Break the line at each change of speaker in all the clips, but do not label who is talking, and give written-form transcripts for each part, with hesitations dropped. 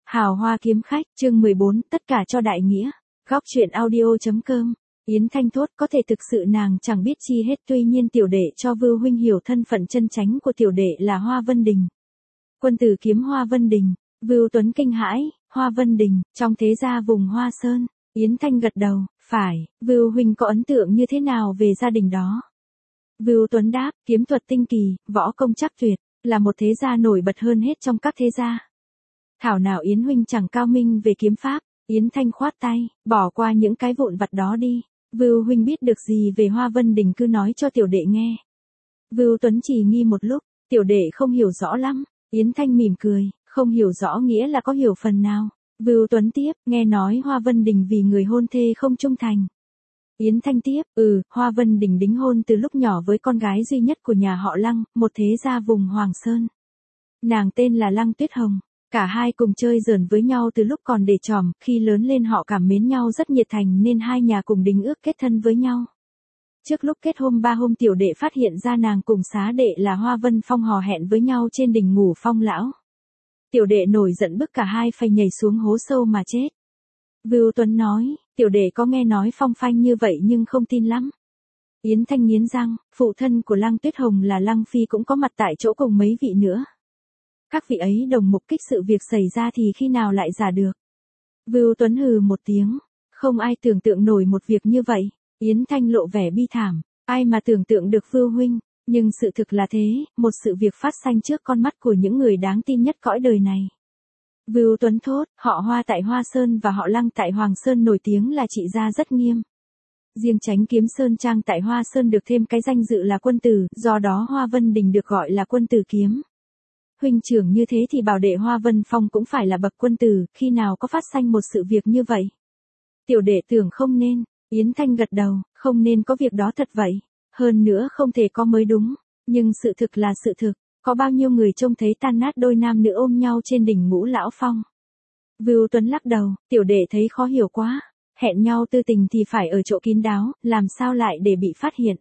Hào Hoa Kiếm Khách, chương 14, tất cả cho đại nghĩa. Góc truyện audio.com. Yến Thanh thốt có thể thực sự nàng chẳng biết chi hết, tuy nhiên tiểu đệ cho Vưu huynh hiểu thân phận chân chánh của tiểu đệ là Hoa Vân Đình. Quân tử kiếm Hoa Vân Đình. Vưu Tuấn kinh hãi, Hoa Vân Đình, trong thế gia vùng Hoa Sơn. Yến Thanh gật đầu, phải, Vưu huynh có ấn tượng như thế nào về gia đình đó? Vưu Tuấn đáp, kiếm thuật tinh kỳ, võ công chắc tuyệt, là một thế gia nổi bật hơn hết trong các thế gia. Thảo nào Yến huynh chẳng cao minh về kiếm pháp. Yến Thanh khoát tay, bỏ qua những cái vụn vặt đó đi. Vưu huynh biết được gì về Hoa Vân Đình cứ nói cho tiểu đệ nghe. Vưu Tuấn chỉ nghi một lúc, tiểu đệ không hiểu rõ lắm. Yến Thanh mỉm cười, không hiểu rõ nghĩa là có hiểu phần nào. Vưu Tuấn tiếp, nghe nói Hoa Vân Đình vì người hôn thê không trung thành. Yến Thanh tiếp, Hoa Vân Đình đính hôn từ lúc nhỏ với con gái duy nhất của nhà họ Lăng, một thế gia vùng Hoàng Sơn. Nàng tên là Lăng Tuyết Hồng. Cả hai cùng chơi giỡn với nhau từ lúc còn để tròm, khi lớn lên họ cảm mến nhau rất nhiệt thành nên hai nhà cùng đính ước kết thân với nhau. Trước lúc kết hôn 3 hôm tiểu đệ phát hiện ra nàng cùng xá đệ là Hoa Vân Phong hò hẹn với nhau trên đỉnh Ngủ Phong lão. Tiểu đệ nổi giận bức cả hai phải nhảy xuống hố sâu mà chết. Vưu Tuấn nói, tiểu đệ có nghe nói phong phanh như vậy nhưng không tin lắm. Yến Thanh nghiến răng, phụ thân của Lăng Tuyết Hồng là Lăng Phi cũng có mặt tại chỗ cùng mấy vị nữa. Các vị ấy đồng mục kích sự việc xảy ra thì khi nào lại giả được. Vưu Tuấn hừ một tiếng, không ai tưởng tượng nổi một việc như vậy. Yến Thanh lộ vẻ bi thảm, ai mà tưởng tượng được Vưu huynh, nhưng sự thực là thế, một sự việc phát sanh trước con mắt của những người đáng tin nhất cõi đời này. Vưu Tuấn thốt, họ Hoa tại Hoa Sơn và họ Lăng tại Hoàng Sơn nổi tiếng là trị gia rất nghiêm. Riêng Chánh Kiếm Sơn Trang tại Hoa Sơn được thêm cái danh dự là quân tử, do đó Hoa Vân Đình được gọi là quân tử kiếm. Huynh trưởng như thế thì bảo đệ Hoa Vân Phong cũng phải là bậc quân tử, khi nào có phát sanh một sự việc như vậy? Tiểu đệ tưởng không nên. Yến Thanh gật đầu, không nên có việc đó thật vậy. Hơn nữa không thể có mới đúng, nhưng sự thực là sự thực, có bao nhiêu người trông thấy tan nát đôi nam nữ ôm nhau trên đỉnh Ngũ Lão Phong. Vưu Tuấn lắc đầu, tiểu đệ thấy khó hiểu quá, hẹn nhau tư tình thì phải ở chỗ kín đáo, làm sao lại để bị phát hiện.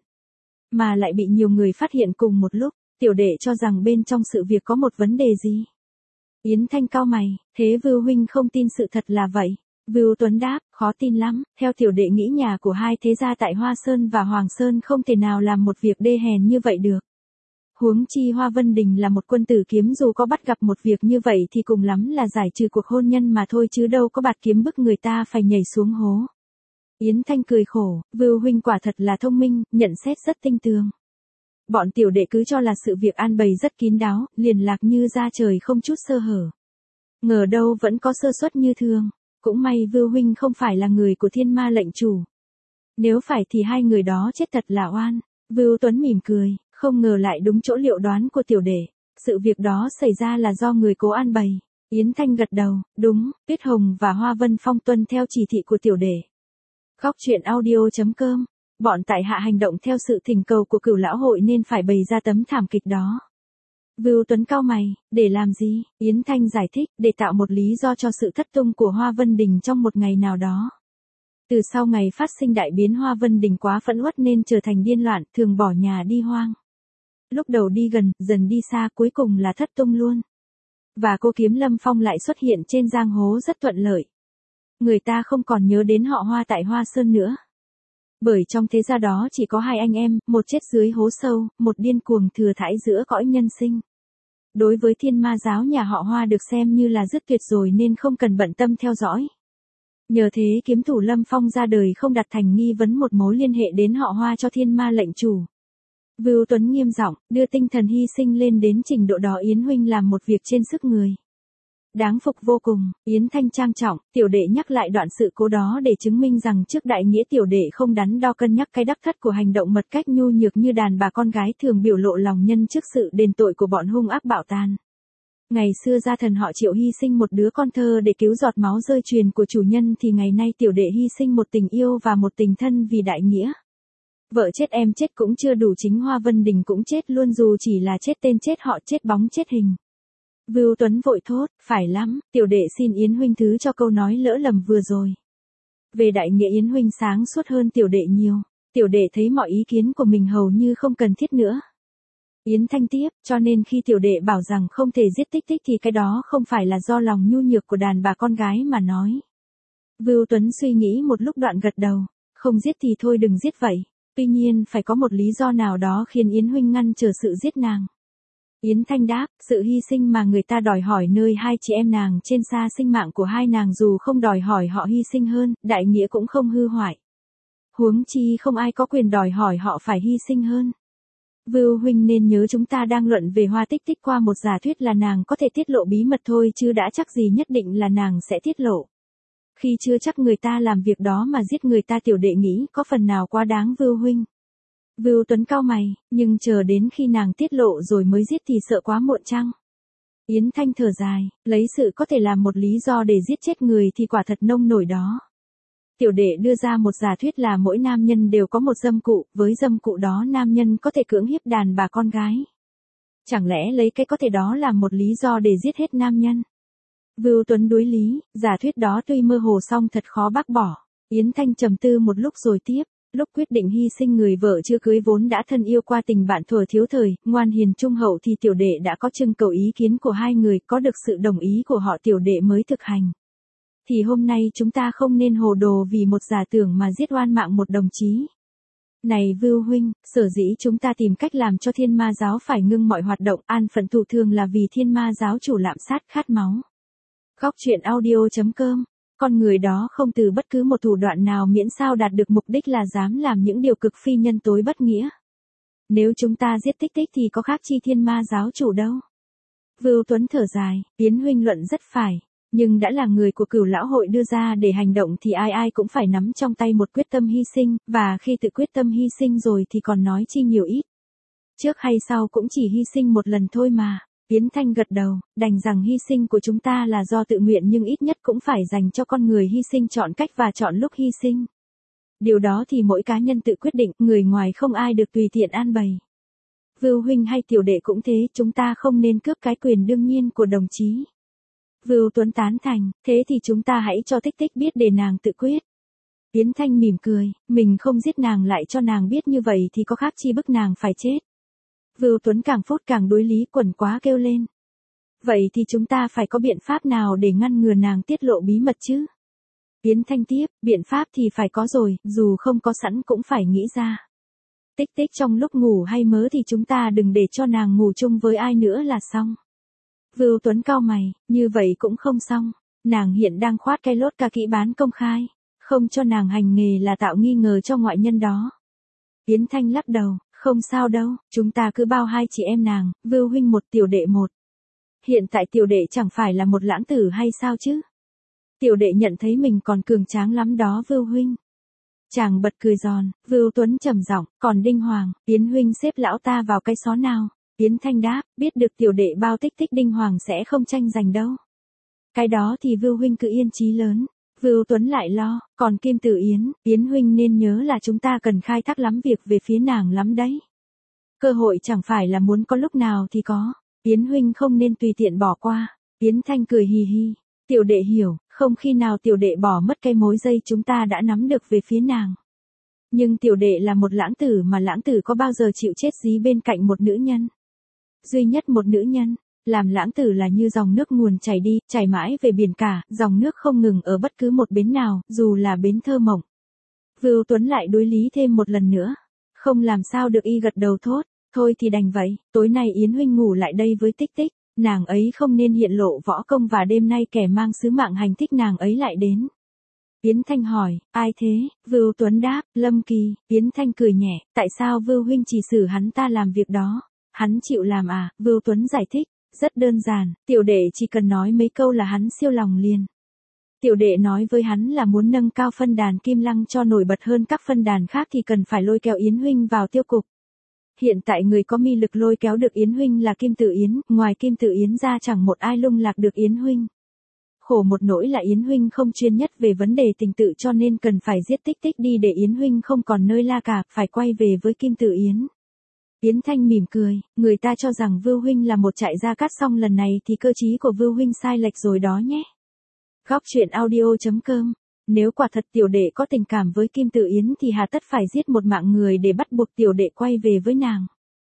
Mà lại bị nhiều người phát hiện cùng một lúc. Tiểu đệ cho rằng bên trong sự việc có một vấn đề gì. Yến Thanh cau mày, thế Vưu huynh không tin sự thật là vậy. Vưu Tuấn đáp, khó tin lắm, theo tiểu đệ nghĩ nhà của hai thế gia tại Hoa Sơn và Hoàng Sơn không thể nào làm một việc đê hèn như vậy được. Huống chi Hoa Vân Đình là một quân tử kiếm, dù có bắt gặp một việc như vậy thì cùng lắm là giải trừ cuộc hôn nhân mà thôi chứ đâu có bạt kiếm bức người ta phải nhảy xuống hố. Yến Thanh cười khổ, Vưu huynh quả thật là thông minh, nhận xét rất tinh tường. Bọn tiểu đệ cứ cho là sự việc an bày rất kín đáo, liền lạc như ra trời không chút sơ hở. Ngờ đâu vẫn có sơ suất như thường. Cũng may Vưu huynh không phải là người của Thiên Ma lệnh chủ. Nếu phải thì hai người đó chết thật là oan. Vưu Tuấn mỉm cười, không ngờ lại đúng chỗ liệu đoán của tiểu đệ. Sự việc đó xảy ra là do người cố an bày. Yến Thanh gật đầu, đúng, Tuyết Hồng và Hoa Vân Phong tuân theo chỉ thị của tiểu đệ. Góc truyện audio.com. Bọn tại hạ hành động theo sự thỉnh cầu của Cửu lão hội nên phải bày ra tấm thảm kịch đó. Vưu Tuấn cau mày, để làm gì? Yến Thanh giải thích, để tạo một lý do cho sự thất tung của Hoa Vân Đình trong một ngày nào đó. Từ sau ngày phát sinh đại biến Hoa Vân Đình quá phẫn uất nên trở thành điên loạn, thường bỏ nhà đi hoang. Lúc đầu đi gần, dần đi xa, cuối cùng là thất tung luôn. Và cô Kiếm Lâm Phong lại xuất hiện trên giang hồ rất thuận lợi. Người ta không còn nhớ đến họ Hoa tại Hoa Sơn nữa. Bởi trong thế gia đó chỉ có hai anh em, một chết dưới hố sâu, một điên cuồng thừa thãi giữa cõi nhân sinh. Đối với Thiên Ma giáo nhà họ Hoa được xem như là dứt tuyệt rồi nên không cần bận tâm theo dõi. Nhờ thế kiếm thủ Lâm Phong ra đời không đặt thành nghi vấn một mối liên hệ đến họ Hoa cho Thiên Ma lệnh chủ. Vưu Tuấn nghiêm giọng, đưa tinh thần hy sinh lên đến trình độ đó Yến huynh làm một việc trên sức người. Đáng phục vô cùng. Yến Thanh trang trọng, tiểu đệ nhắc lại đoạn sự cố đó để chứng minh rằng trước đại nghĩa tiểu đệ không đắn đo cân nhắc cái đắc thất của hành động mật cách nhu nhược như đàn bà con gái thường biểu lộ lòng nhân trước sự đền tội của bọn hung ác bạo tàn. Ngày xưa gia thần họ Triệu hy sinh một đứa con thơ để cứu giọt máu rơi truyền của chủ nhân thì ngày nay tiểu đệ hy sinh một tình yêu và một tình thân vì đại nghĩa. Vợ chết em chết cũng chưa đủ, chính Hoa Vân Đình cũng chết luôn dù chỉ là chết tên chết họ chết bóng chết hình. Vưu Tuấn vội thốt, phải lắm, tiểu đệ xin Yến huynh thứ cho câu nói lỡ lầm vừa rồi. Về đại nghĩa Yến huynh sáng suốt hơn tiểu đệ nhiều, tiểu đệ thấy mọi ý kiến của mình hầu như không cần thiết nữa. Yến Thanh tiếp, cho nên khi tiểu đệ bảo rằng không thể giết Tích Tích thì cái đó không phải là do lòng nhu nhược của đàn bà con gái mà nói. Vưu Tuấn suy nghĩ một lúc đoạn gật đầu, không giết thì thôi đừng giết vậy, tuy nhiên phải có một lý do nào đó khiến Yến huynh ngăn trở sự giết nàng. Yến Thanh đáp, sự hy sinh mà người ta đòi hỏi nơi hai chị em nàng trên xa sinh mạng của hai nàng dù không đòi hỏi họ hy sinh hơn, đại nghĩa cũng không hư hoại. Huống chi không ai có quyền đòi hỏi họ phải hy sinh hơn. Vưu huynh nên nhớ chúng ta đang luận về Hoa Tích Tích qua một giả thuyết là nàng có thể tiết lộ bí mật thôi chứ đã chắc gì nhất định là nàng sẽ tiết lộ. Khi chưa chắc người ta làm việc đó mà giết người ta, tiểu đệ nghĩ có phần nào quá đáng Vưu huynh. Vưu Tuấn cau mày, nhưng chờ đến khi nàng tiết lộ rồi mới giết thì sợ quá muộn chăng? Yến Thanh thở dài, lấy sự có thể làm một lý do để giết chết người thì quả thật nông nổi đó. Tiểu đệ đưa ra một giả thuyết là mỗi nam nhân đều có một dâm cụ, với dâm cụ đó nam nhân có thể cưỡng hiếp đàn bà con gái. Chẳng lẽ lấy cái có thể đó làm một lý do để giết hết nam nhân? Vưu Tuấn đối lý, giả thuyết đó tuy mơ hồ song thật khó bác bỏ. Yến Thanh trầm tư một lúc rồi tiếp, lúc quyết định hy sinh người vợ chưa cưới vốn đã thân yêu qua tình bạn thuở thiếu thời, ngoan hiền trung hậu thì tiểu đệ đã có trưng cầu ý kiến của hai người, có được sự đồng ý của họ tiểu đệ mới thực hành. Thì hôm nay chúng ta không nên hồ đồ vì một giả tưởng mà giết oan mạng một đồng chí. Này Vưu huynh, sở dĩ chúng ta tìm cách làm cho Thiên Ma giáo phải ngưng mọi hoạt động an phận thủ thường là vì Thiên Ma giáo chủ lạm sát khát máu. Góc truyện audio.com. Con người đó không từ bất cứ một thủ đoạn nào miễn sao đạt được mục đích là dám làm những điều cực phi nhân tối bất nghĩa. Nếu chúng ta giết Tích Tích thì có khác chi Thiên Ma giáo chủ đâu. Vưu Tuấn thở dài, Yến huynh luận rất phải. Nhưng đã là người của Cửu lão hội đưa ra để hành động thì ai ai cũng phải nắm trong tay một quyết tâm hy sinh, và khi tự quyết tâm hy sinh rồi thì còn nói chi nhiều ít. Trước hay sau cũng chỉ hy sinh một lần thôi mà. Yến Thanh gật đầu, đành rằng hy sinh của chúng ta là do tự nguyện nhưng ít nhất cũng phải dành cho con người hy sinh chọn cách và chọn lúc hy sinh. Điều đó thì mỗi cá nhân tự quyết định, người ngoài không ai được tùy tiện an bày. Vưu huynh hay tiểu đệ cũng thế, chúng ta không nên cướp cái quyền đương nhiên của đồng chí. Vưu Tuấn tán thành, thế thì chúng ta hãy cho Tích Tích biết để nàng tự quyết. Yến Thanh mỉm cười, mình không giết nàng lại cho nàng biết như vậy thì có khác chi bức nàng phải chết. Vưu Tuấn càng phút càng đối lý quẩn quá kêu lên. Vậy thì chúng ta phải có biện pháp nào để ngăn ngừa nàng tiết lộ bí mật chứ? Yến Thanh tiếp, biện pháp thì phải có rồi, dù không có sẵn cũng phải nghĩ ra. Tích Tích trong lúc ngủ hay mớ thì chúng ta đừng để cho nàng ngủ chung với ai nữa là xong. Vưu Tuấn cau mày, như vậy cũng không xong. Nàng hiện đang khoát cái lốt ca kỹ bán công khai. Không cho nàng hành nghề là tạo nghi ngờ cho ngoại nhân đó. Yến Thanh lắc đầu, không sao đâu, chúng ta cứ bao hai chị em nàng, Vưu huynh một tiểu đệ một. Hiện tại tiểu đệ chẳng phải là một lãng tử hay sao chứ? Tiểu đệ nhận thấy mình còn cường tráng lắm đó Vưu huynh. Chàng bật cười giòn, Vưu Tuấn trầm giọng, còn Đinh Hoàng, Yến huynh xếp lão ta vào cái xó nào? Yến Thanh đáp, biết được tiểu đệ bao Tích Tích Đinh Hoàng sẽ không tranh giành đâu. Cái đó thì Vưu huynh cứ yên chí lớn. Vưu Tuấn lại lo, còn Kim Tử Yến, Yến huynh nên nhớ là chúng ta cần khai thác lắm việc về phía nàng lắm đấy. Cơ hội chẳng phải là muốn có lúc nào thì có, Yến huynh không nên tùy tiện bỏ qua. Yến Thanh cười hì hì, tiểu đệ hiểu, không khi nào tiểu đệ bỏ mất cái mối dây chúng ta đã nắm được về phía nàng. Nhưng tiểu đệ là một lãng tử mà lãng tử có bao giờ chịu chết dí bên cạnh một nữ nhân? Duy nhất một nữ nhân. Làm lãng tử là như dòng nước nguồn chảy đi, chảy mãi về biển cả, dòng nước không ngừng ở bất cứ một bến nào, dù là bến thơ mộng. Vưu Tuấn lại đối lý thêm một lần nữa. Không làm sao được y gật đầu thốt, thôi thì đành vậy, tối nay Yến huynh ngủ lại đây với Tích Tích, nàng ấy không nên hiện lộ võ công và đêm nay kẻ mang sứ mạng hành thích nàng ấy lại đến. Yến Thanh hỏi, ai thế? Vưu Tuấn đáp, Lâm Kỳ. Yến Thanh cười nhẹ, tại sao Vưu huynh chỉ xử hắn ta làm việc đó? Hắn chịu làm à? Vưu Tuấn giải thích. Rất đơn giản, tiểu đệ chỉ cần nói mấy câu là hắn siêu lòng liền. Tiểu đệ nói với hắn là muốn nâng cao phân đàn Kim Lăng cho nổi bật hơn các phân đàn khác thì cần phải lôi kéo Yến huynh vào tiêu cục. Hiện tại người có mi lực lôi kéo được Yến huynh là Kim Tử Yến, ngoài Kim Tử Yến ra chẳng một ai lung lạc được Yến huynh. Khổ một nỗi là Yến huynh không chuyên nhất về vấn đề tình tự cho nên cần phải giết Tích Tích đi để Yến huynh không còn nơi la cả, phải quay về với Kim Tử Yến. Yến Thanh mỉm cười, người ta cho rằng Vưu huynh là một trại gia cát xong lần này thì cơ trí của Vưu huynh sai lệch rồi đó nhé. Góc truyện audio.com. Nếu quả thật tiểu đệ có tình cảm với Kim Tử Yến thì hà tất phải giết một mạng người để bắt buộc tiểu đệ quay về với nàng.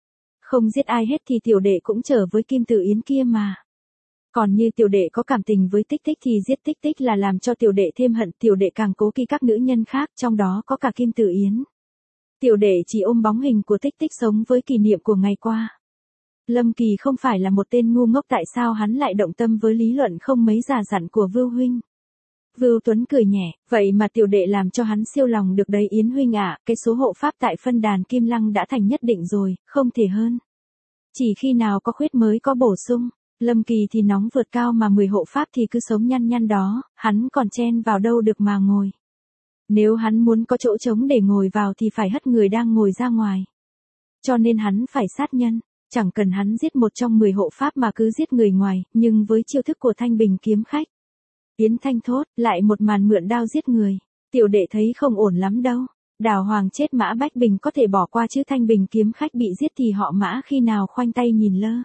Không giết ai hết thì tiểu đệ cũng trở với Kim Tử Yến kia mà. Còn như tiểu đệ có cảm tình với Tích Tích thì giết Tích Tích là làm cho tiểu đệ thêm hận, tiểu đệ càng cố kỵ các nữ nhân khác, trong đó có cả Kim Tử Yến. Tiểu đệ chỉ ôm bóng hình của Tích Tích sống với kỷ niệm của ngày qua. Lâm Kỳ không phải là một tên ngu ngốc, tại sao hắn lại động tâm với lý luận không mấy già dặn của Vưu huynh. Vưu Tuấn cười nhẹ, vậy mà tiểu đệ làm cho hắn siêu lòng được đấy Yến huynh ạ, cái số hộ pháp tại phân đàn Kim Lăng đã thành nhất định rồi, không thể hơn. Chỉ khi nào có khuyết mới có bổ sung. Lâm Kỳ thì nóng vượt cao mà 10 hộ pháp thì cứ sống nhăn nhăn đó, hắn còn chen vào đâu được mà ngồi. Nếu hắn muốn có chỗ trống để ngồi vào thì phải hất người đang ngồi ra ngoài. Cho nên hắn phải sát nhân, chẳng cần hắn giết một trong 10 hộ pháp mà cứ giết người ngoài, nhưng với chiêu thức của Thanh Bình kiếm khách. Yến Thanh thốt, lại một màn mượn đao giết người, tiểu đệ thấy không ổn lắm đâu. Đào Hoàng chết Mã Bách Bình có thể bỏ qua chứ Thanh Bình kiếm khách bị giết thì họ Mã khi nào khoanh tay nhìn lơ.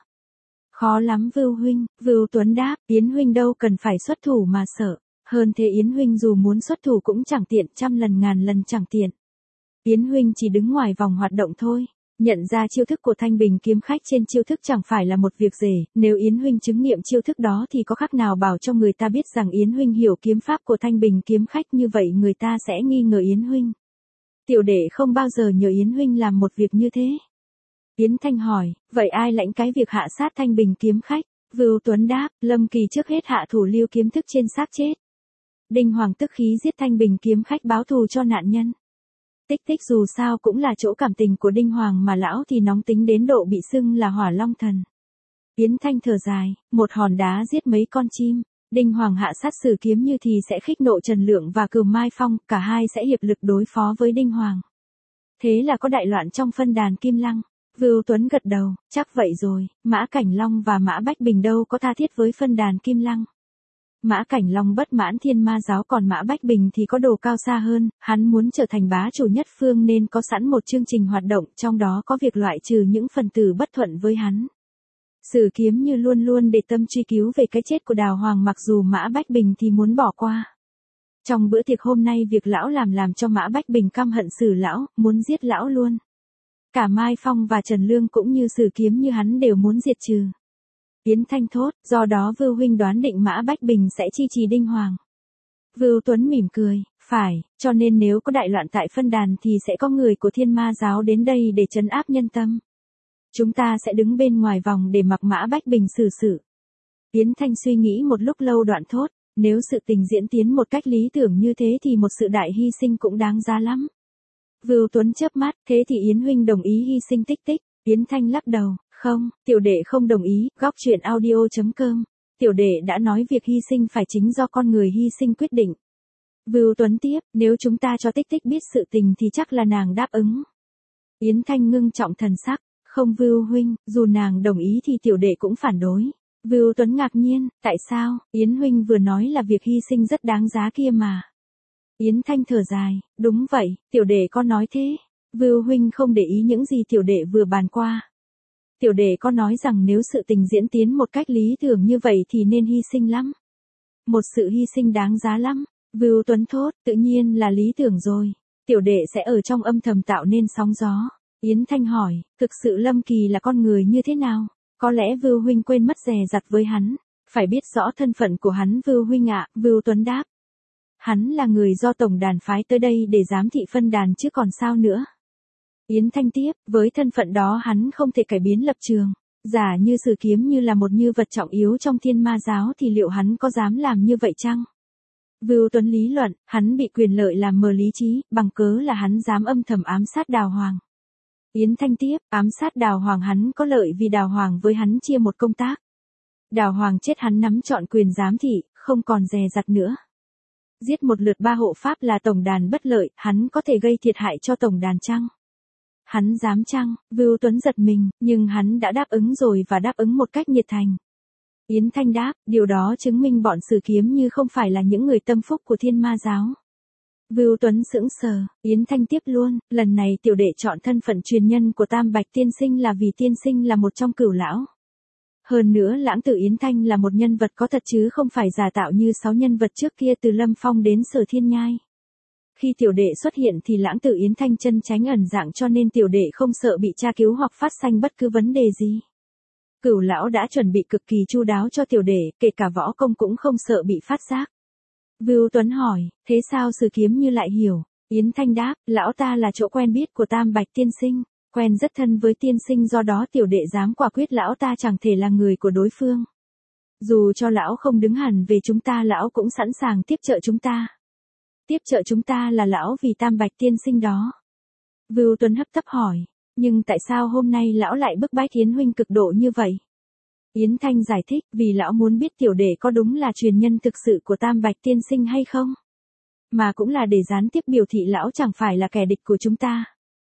Khó lắm Vưu huynh, Vưu Tuấn đáp, Yến huynh đâu cần phải xuất thủ mà sợ. Hơn thế Yến huynh dù muốn xuất thủ cũng chẳng tiện, trăm lần ngàn lần chẳng tiện. Yến huynh chỉ đứng ngoài vòng hoạt động thôi. Nhận ra chiêu thức của Thanh Bình kiếm khách trên chiêu thức chẳng phải là một việc dễ, nếu Yến huynh chứng nghiệm chiêu thức đó thì có khác nào bảo cho người ta biết rằng Yến huynh hiểu kiếm pháp của Thanh Bình kiếm khách, như vậy người ta sẽ nghi ngờ Yến huynh. Tiểu đệ không bao giờ nhờ Yến huynh làm một việc như thế. Yến Thanh hỏi, vậy ai lãnh cái việc hạ sát Thanh Bình kiếm khách? Vưu Tuấn đáp, Lâm Kỳ trước hết hạ thủ lưu kiếm thức trên xác chết. Đinh Hoàng tức khí giết Thanh Bình kiếm khách báo thù cho nạn nhân. Tích Tích dù sao cũng là chỗ cảm tình của Đinh Hoàng mà lão thì nóng tính đến độ bị xưng là Hỏa Long Thần. Yến Thanh thở dài, một hòn đá giết mấy con chim. Đinh Hoàng hạ sát Sử Kiếm Như thì sẽ khích nộ Trần Lượng và Cửu Mai Phong, cả hai sẽ hiệp lực đối phó với Đinh Hoàng. Thế là có đại loạn trong phân đàn Kim Lăng. Vưu Tuấn gật đầu, chắc vậy rồi, Mã Cảnh Long và Mã Bách Bình đâu có tha thiết với phân đàn Kim Lăng. Mã Cảnh Long bất mãn Thiên Ma giáo, còn Mã Bách Bình thì có đồ cao xa hơn, hắn muốn trở thành bá chủ nhất phương nên có sẵn một chương trình hoạt động, trong đó có việc loại trừ những phần tử bất thuận với hắn. Sử Kiếm Như luôn luôn để tâm truy cứu về cái chết của Đào Hoàng, mặc dù Mã Bách Bình thì muốn bỏ qua. Trong bữa tiệc hôm nay việc lão làm cho Mã Bách Bình căm hận Sử lão, muốn giết lão luôn. Cả Mai Phong và Trần Lương cũng như Sử Kiếm Như hắn đều muốn diệt trừ. Yến Thanh thốt, do đó Vưu huynh đoán định Mã Bách Bình sẽ chi trì Đinh Hoàng. Vưu Tuấn mỉm cười, phải, cho nên nếu có đại loạn tại phân đàn thì sẽ có người của Thiên Ma giáo đến đây để trấn áp nhân tâm. Chúng ta sẽ đứng bên ngoài vòng để mặc Mã Bách Bình xử sự. Yến Thanh suy nghĩ một lúc lâu đoạn thốt, nếu sự tình diễn tiến một cách lý tưởng như thế thì một sự đại hy sinh cũng đáng giá lắm. Vưu Tuấn chớp mắt, thế thì Yến huynh đồng ý hy sinh Tích Tích? Yến Thanh lắc đầu, không, tiểu đệ không đồng ý. Góc truyện audio.com, tiểu đệ đã nói việc hy sinh phải chính do con người hy sinh quyết định. Vưu Tuấn tiếp, nếu chúng ta cho Tích Tích biết sự tình thì chắc là nàng đáp ứng. Yến Thanh ngưng trọng thần sắc, không Vưu huynh, dù nàng đồng ý thì tiểu đệ cũng phản đối. Vưu Tuấn ngạc nhiên, tại sao? Yến huynh vừa nói là việc hy sinh rất đáng giá kia mà. Yến Thanh thở dài, đúng vậy, tiểu đệ có nói thế. Vưu huynh không để ý những gì tiểu đệ vừa bàn qua. Tiểu đệ có nói rằng nếu sự tình diễn tiến một cách lý tưởng như vậy thì nên hy sinh lắm. Một sự hy sinh đáng giá lắm. Vưu Tuấn thốt, tự nhiên là lý tưởng rồi. Tiểu đệ sẽ ở trong âm thầm tạo nên sóng gió. Yến Thanh hỏi, thực sự Lâm Kỳ là con người như thế nào? Có lẽ Vưu huynh quên mất dè dặt với hắn. Phải biết rõ thân phận của hắn Vưu huynh ạ. Vưu Tuấn đáp. Hắn là người do tổng đàn phái tới đây để giám thị phân đàn chứ còn sao nữa. Yến Thanh tiếp, với thân phận đó hắn không thể cải biến lập trường. Giả như Sử Kiếm Như là một nhân vật trọng yếu trong Thiên Ma giáo thì liệu hắn có dám làm như vậy chăng? Vưu Tuấn lý luận, hắn bị quyền lợi làm mờ lý trí, bằng cớ là hắn dám âm thầm ám sát Đào Hoàng. Yến Thanh tiếp, ám sát Đào Hoàng hắn có lợi vì Đào Hoàng với hắn chia một công tác. Đào Hoàng chết hắn nắm trọn quyền giám thị, không còn dè dặt nữa. Giết một lượt 3 hộ pháp là tổng đàn bất lợi, hắn có thể gây thiệt hại cho tổng đàn chăng? Hắn dám chăng? Vưu Tuấn giật mình, nhưng hắn đã đáp ứng rồi và đáp ứng một cách nhiệt thành. Yến Thanh đáp, điều đó chứng minh bọn Sử Kiếm Như không phải là những người tâm phúc của Thiên Ma giáo. Vưu Tuấn sững sờ, Yến Thanh tiếp luôn, lần này tiểu đệ chọn thân phận truyền nhân của Tam Bạch tiên sinh là vì tiên sinh là một trong cửu lão. Hơn nữa lãng tử Yến Thanh là một nhân vật có thật chứ không phải giả tạo như 6 nhân vật trước kia từ Lâm Phong đến Sở Thiên Nhai. Khi tiểu đệ xuất hiện thì lãng tử Yến Thanh chân tránh ẩn dạng cho nên tiểu đệ không sợ bị tra cứu hoặc phát sanh bất cứ vấn đề gì. Cửu lão đã chuẩn bị cực kỳ chu đáo cho tiểu đệ, kể cả võ công cũng không sợ bị phát giác. Vưu Tuấn hỏi, thế sao Sử Kiếm Như lại hiểu? Yến Thanh đáp, lão ta là chỗ quen biết của Tam Bạch tiên sinh, quen rất thân với tiên sinh, do đó tiểu đệ dám quả quyết lão ta chẳng thể là người của đối phương. Dù cho lão không đứng hẳn về chúng ta, lão cũng sẵn sàng tiếp trợ chúng ta. Tiếp trợ chúng ta là lão vì Tam Bạch tiên sinh đó. Vưu Tuấn hấp tấp hỏi, nhưng tại sao hôm nay lão lại bức bách Yến huynh cực độ như vậy? Yến Thanh giải thích, vì lão muốn biết tiểu đệ có đúng là truyền nhân thực sự của Tam Bạch tiên sinh hay không? Mà cũng là để gián tiếp biểu thị lão chẳng phải là kẻ địch của chúng ta.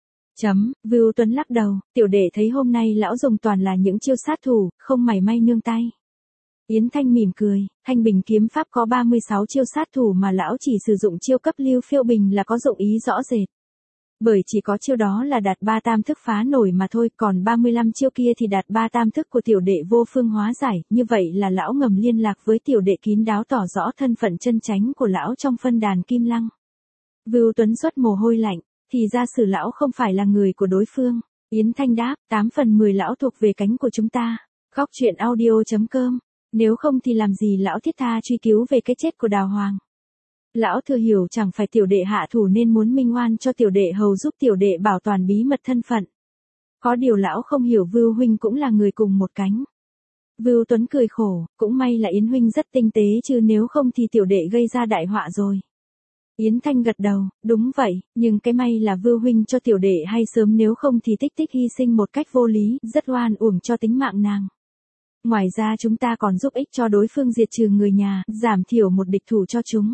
Vưu Tuấn lắc đầu, tiểu đệ thấy hôm nay lão dùng toàn là những chiêu sát thủ, không mảy may nương tay. Yến Thanh mỉm cười, Thanh Bình kiếm pháp có 36 chiêu sát thủ mà lão chỉ sử dụng chiêu cấp Lưu Phiêu Bình là có dụng ý rõ rệt. Bởi chỉ có chiêu đó là đạt 3 tam thức phá nổi mà thôi, còn 35 chiêu kia thì đạt 3 tam thức của tiểu đệ vô phương hóa giải, như vậy là lão ngầm liên lạc với tiểu đệ kín đáo tỏ rõ thân phận chân chánh của lão trong phân đàn Kim Lăng. Vưu Tuấn xuất mồ hôi lạnh, thì ra Sử lão không phải là người của đối phương. Yến Thanh đáp, 8 phần 10 lão thuộc về cánh của chúng ta. Góc truyện audio.com. Nếu không thì làm gì lão thiết tha truy cứu về cái chết của Đào Hoàng. Lão thừa hiểu chẳng phải tiểu đệ hạ thủ nên muốn minh oan cho tiểu đệ hầu giúp tiểu đệ bảo toàn bí mật thân phận. Có điều lão không hiểu Vưu huynh cũng là người cùng một cánh. Vưu Tuấn cười khổ, cũng may là Yến huynh rất tinh tế chứ nếu không thì tiểu đệ gây ra đại họa rồi. Yến Thanh gật đầu, đúng vậy, nhưng cái may là Vưu huynh cho tiểu đệ hay sớm, nếu không thì Tích Tích hy sinh một cách vô lý, rất oan uổng cho tính mạng nàng. Ngoài ra chúng ta còn giúp ích cho đối phương diệt trừ người nhà, giảm thiểu một địch thủ cho chúng.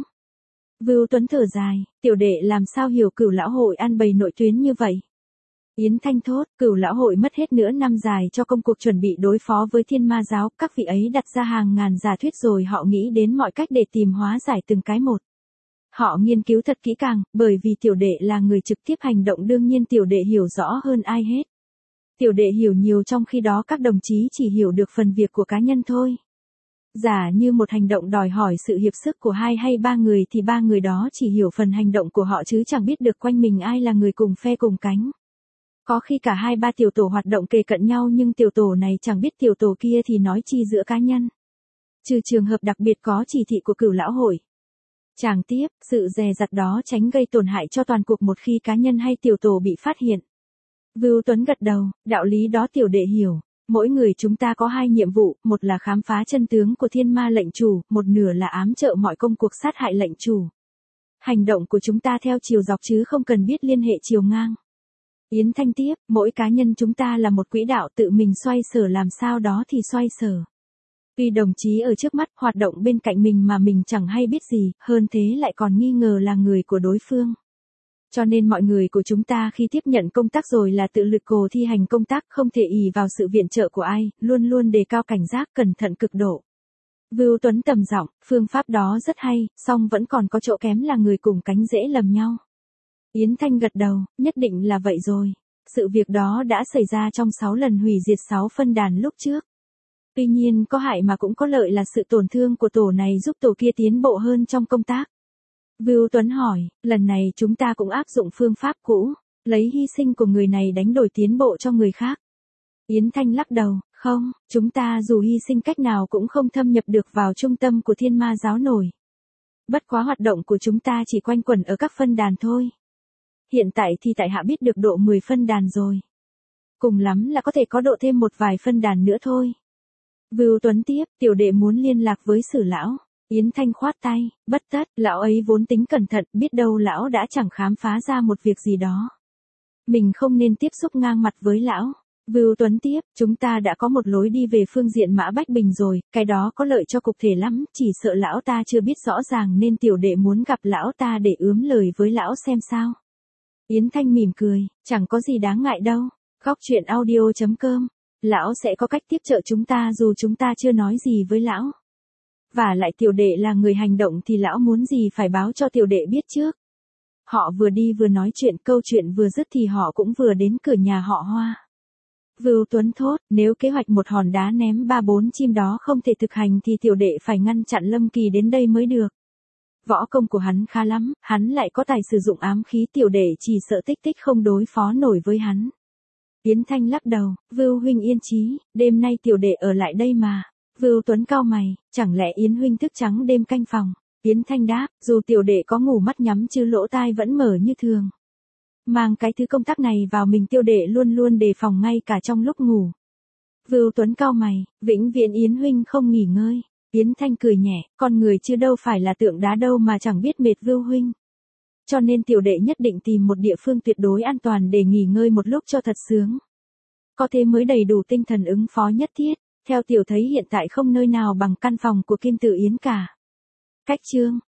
Vưu Tuấn thở dài, tiểu đệ làm sao hiểu Cửu lão hội ăn bày nội tuyến như vậy. Yến Thanh thốt, Cửu lão hội mất hết nửa năm dài cho công cuộc chuẩn bị đối phó với Thiên Ma giáo, các vị ấy đặt ra hàng ngàn giả thuyết rồi họ nghĩ đến mọi cách để tìm hóa giải từng cái một. Họ nghiên cứu thật kỹ càng, bởi vì tiểu đệ là người trực tiếp hành động, đương nhiên tiểu đệ hiểu rõ hơn ai hết. Tiểu đệ hiểu nhiều, trong khi đó các đồng chí chỉ hiểu được phần việc của cá nhân thôi. Giả như một hành động đòi hỏi sự hiệp sức của 2 hay 3 người thì 3 người đó chỉ hiểu phần hành động của họ chứ chẳng biết được quanh mình ai là người cùng phe cùng cánh. Có khi cả 2-3 tiểu tổ hoạt động kề cận nhau nhưng tiểu tổ này chẳng biết tiểu tổ kia thì nói chi giữa cá nhân. Trừ trường hợp đặc biệt có chỉ thị của Cửu lão hội. Chàng tiếp, sự dè dặt đó tránh gây tổn hại cho toàn cục một khi cá nhân hay tiểu tổ bị phát hiện. Vưu Tuấn gật đầu, đạo lý đó tiểu đệ hiểu. Mỗi người chúng ta có 2 nhiệm vụ, một là khám phá chân tướng của Thiên Ma lệnh chủ, một nửa là ám trợ mọi công cuộc sát hại lệnh chủ. Hành động của chúng ta theo chiều dọc chứ không cần biết liên hệ chiều ngang. Yến Thanh tiếp, mỗi cá nhân chúng ta là một quỹ đạo, tự mình xoay sở làm sao đó thì xoay sở. Vì đồng chí ở trước mắt hoạt động bên cạnh mình mà mình chẳng hay biết gì, hơn thế lại còn nghi ngờ là người của đối phương. Cho nên mọi người của chúng ta khi tiếp nhận công tác rồi là tự lực cồ thi hành công tác, không thể ỷ vào sự viện trợ của ai, luôn luôn đề cao cảnh giác, cẩn thận cực độ. Vưu Tuấn trầm giọng, phương pháp đó rất hay, song vẫn còn có chỗ kém là người cùng cánh dễ lầm nhau. Yến Thanh gật đầu, nhất định là vậy rồi. Sự việc đó đã xảy ra trong 6 lần hủy diệt 6 phân đàn lúc trước. Tuy nhiên có hại mà cũng có lợi là sự tổn thương của tổ này giúp tổ kia tiến bộ hơn trong công tác. Vưu Tuấn hỏi, lần này chúng ta cũng áp dụng phương pháp cũ, lấy hy sinh của người này đánh đổi tiến bộ cho người khác. Yến Thanh lắc đầu, không, chúng ta dù hy sinh cách nào cũng không thâm nhập được vào trung tâm của Thiên Ma giáo nổi. Bất quá hoạt động của chúng ta chỉ quanh quẩn ở các phân đàn thôi. Hiện tại thì tại hạ biết được độ 10 phân đàn rồi. Cùng lắm là có thể có độ thêm một vài phân đàn nữa thôi. Vưu Tuấn tiếp, tiểu đệ muốn liên lạc với Sử lão. Yến Thanh khoát tay, bất tất, lão ấy vốn tính cẩn thận, biết đâu lão đã chẳng khám phá ra một việc gì đó. Mình không nên tiếp xúc ngang mặt với lão. Vưu Tuấn tiếp, chúng ta đã có một lối đi về phương diện Mã Bách Bình rồi, cái đó có lợi cho cục thể lắm, chỉ sợ lão ta chưa biết rõ ràng nên tiểu đệ muốn gặp lão ta để ướm lời với lão xem sao. Yến Thanh mỉm cười, chẳng có gì đáng ngại đâu. Góc truyện audio.com. Lão sẽ có cách tiếp trợ chúng ta dù chúng ta chưa nói gì với lão. Và lại tiểu đệ là người hành động thì lão muốn gì phải báo cho tiểu đệ biết trước. Họ vừa đi vừa nói chuyện, câu chuyện vừa dứt thì họ cũng vừa đến cửa nhà họ Hoa. Vưu Tuấn thốt, nếu kế hoạch một hòn đá ném 3-4 chim đó không thể thực hành thì tiểu đệ phải ngăn chặn Lâm Kỳ đến đây mới được. Võ công của hắn khá lắm, hắn lại có tài sử dụng ám khí, tiểu đệ chỉ sợ Tích Tích không đối phó nổi với hắn. Yến Thanh lắc đầu, Vưu huynh yên chí, đêm nay tiểu đệ ở lại đây mà. Vưu Tuấn cau mày, chẳng lẽ Yến huynh thức trắng đêm canh phòng? Yến Thanh đáp, dù tiểu đệ có ngủ mắt nhắm chứ lỗ tai vẫn mở như thường. Mang cái thứ công tác này vào mình, tiểu đệ luôn luôn đề phòng ngay cả trong lúc ngủ. Vưu Tuấn cau mày, vĩnh viễn Yến huynh không nghỉ ngơi. Yến Thanh cười nhẹ, con người chứ đâu phải là tượng đá đâu mà chẳng biết mệt Vưu huynh. Cho nên tiểu đệ nhất định tìm một địa phương tuyệt đối an toàn để nghỉ ngơi một lúc cho thật sướng. Có thế mới đầy đủ tinh thần ứng phó nhất thiết. Theo tiểu thấy hiện tại không nơi nào bằng căn phòng của Kim Tử Yến cả. Cách chương